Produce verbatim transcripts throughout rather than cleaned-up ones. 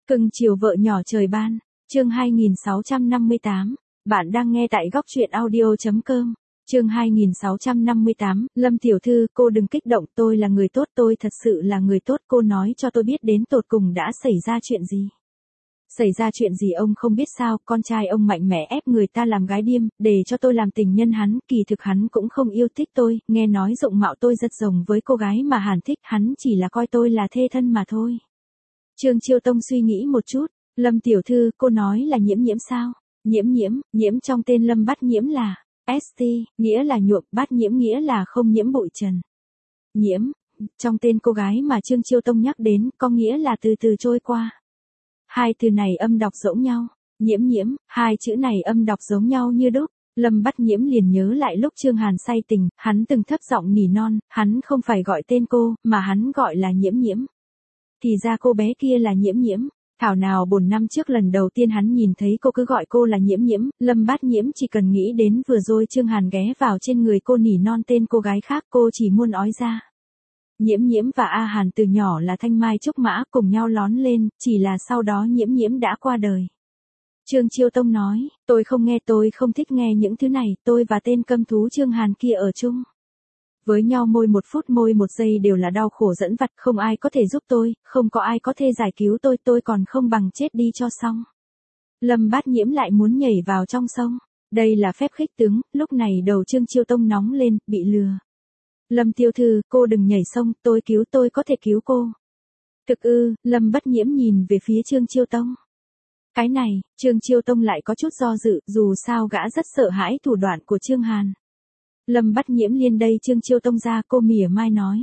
Cưng chiều vợ nhỏ trời ban, chương hai nghìn sáu trăm năm mươi tám, bạn đang nghe tại góc truyện audio chấm com, chương hai nghìn sáu trăm năm mươi tám, Lâm tiểu thư, cô đừng kích động, tôi là người tốt, tôi thật sự là người tốt, cô nói cho tôi biết đến tột cùng đã xảy ra chuyện gì. Xảy ra chuyện gì ông không biết sao, con trai ông mạnh mẽ ép người ta làm gái điêm, để cho tôi làm tình nhân hắn, kỳ thực hắn cũng không yêu thích tôi, nghe nói dụng mạo tôi rất giống với cô gái mà hắn thích, hắn chỉ là coi tôi là thê thân mà thôi. Trương Chiêu Tông suy nghĩ một chút, Lâm tiểu thư, cô nói là nhiễm nhiễm sao? Nhiễm nhiễm, nhiễm trong tên Lâm Bát Nhiễm là ét tê, nghĩa là nhuộm, Bát Nhiễm nghĩa là không nhiễm bụi trần. Nhiễm, trong tên cô gái mà Trương Chiêu Tông nhắc đến, có nghĩa là từ từ trôi qua. Hai từ này âm đọc giống nhau, nhiễm nhiễm, hai chữ này âm đọc giống nhau như đúc. Lâm Bát Nhiễm liền nhớ lại lúc Trương Hàn say tình, hắn từng thấp giọng nỉ non, hắn không phải gọi tên cô, mà hắn gọi là nhiễm nhiễm. Thì ra cô bé kia là nhiễm nhiễm. Thảo nào bổn năm trước lần đầu tiên hắn nhìn thấy cô cứ gọi cô là nhiễm nhiễm, Lâm Bát Nhiễm chỉ cần nghĩ đến vừa rồi Trương Hàn ghé vào trên người cô nỉ non tên cô gái khác, cô chỉ muốn ói ra. Nhiễm nhiễm và A Hàn từ nhỏ là thanh mai trúc mã cùng nhau lón lên, chỉ là sau đó nhiễm nhiễm đã qua đời. Trương Chiêu Tông nói, tôi không nghe, tôi không thích nghe những thứ này, tôi và tên câm thú Trương Hàn kia ở chung với nhau môi một phút môi một giây đều là đau khổ dẫn vặt, không ai có thể giúp tôi, không có ai có thể giải cứu tôi, tôi còn không bằng chết đi cho xong. Lâm Bát Nhiễm lại muốn nhảy vào trong sông, đây là phép khích tướng, lúc này đầu Trương Chiêu Tông nóng lên, bị lừa. Lâm tiểu thư, cô đừng nhảy sông, tôi cứu tôi có thể cứu cô. Thực ư, Lâm Bát Nhiễm nhìn về phía Trương Chiêu Tông. Cái này, Trương Chiêu Tông lại có chút do dự, dù sao gã rất sợ hãi thủ đoạn của Trương Hàn. Lâm Bát Nhiễm liên đây Trương Chiêu Tông ra, cô mỉa mai nói.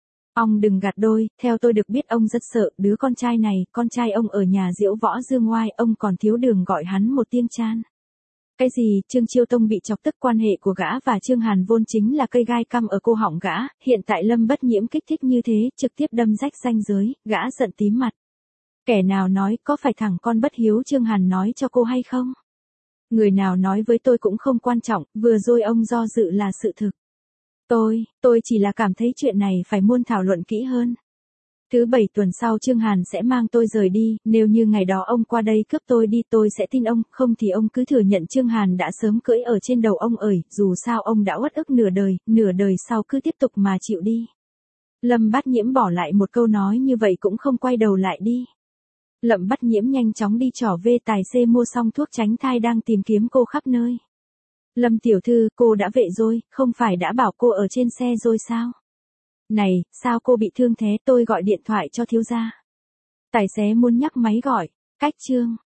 Ông đừng gạt đôi, theo tôi được biết ông rất sợ, đứa con trai này, con trai ông ở nhà Diễu Võ Dương Ngoai, ông còn thiếu đường gọi hắn một tiếng chan. Cái gì, Trương Chiêu Tông bị chọc tức, quan hệ của gã và Trương Hàn vốn chính là cây gai căm ở cô họng gã, hiện tại Lâm Bát Nhiễm kích thích như thế, trực tiếp đâm rách ranh giới, gã giận tím mặt. Kẻ nào nói, có phải thằng con bất hiếu Trương Hàn nói cho cô hay không? Người nào nói với tôi cũng không quan trọng, vừa rồi ông do dự là sự thực. Tôi, tôi chỉ là cảm thấy chuyện này phải muôn thảo luận kỹ hơn. Thứ bảy tuần sau Trương Hàn sẽ mang tôi rời đi, nếu như ngày đó ông qua đây cướp tôi đi tôi sẽ tin ông, không thì ông cứ thừa nhận Trương Hàn đã sớm cưỡi ở trên đầu ông ởi, dù sao ông đã uất ức nửa đời, nửa đời sau cứ tiếp tục mà chịu đi. Lâm Bát Nhiễm bỏ lại một câu nói như vậy cũng không quay đầu lại đi. Lâm Bát Nhiễm nhanh chóng đi trỏ về tài xế mua xong thuốc tránh thai đang tìm kiếm cô khắp nơi. Lâm tiểu thư, cô đã vệ rồi, không phải đã bảo cô ở trên xe rồi sao? Này, sao cô bị thương thế, tôi gọi điện thoại cho thiếu gia. Tài xế muốn nhắc máy gọi, cách Trương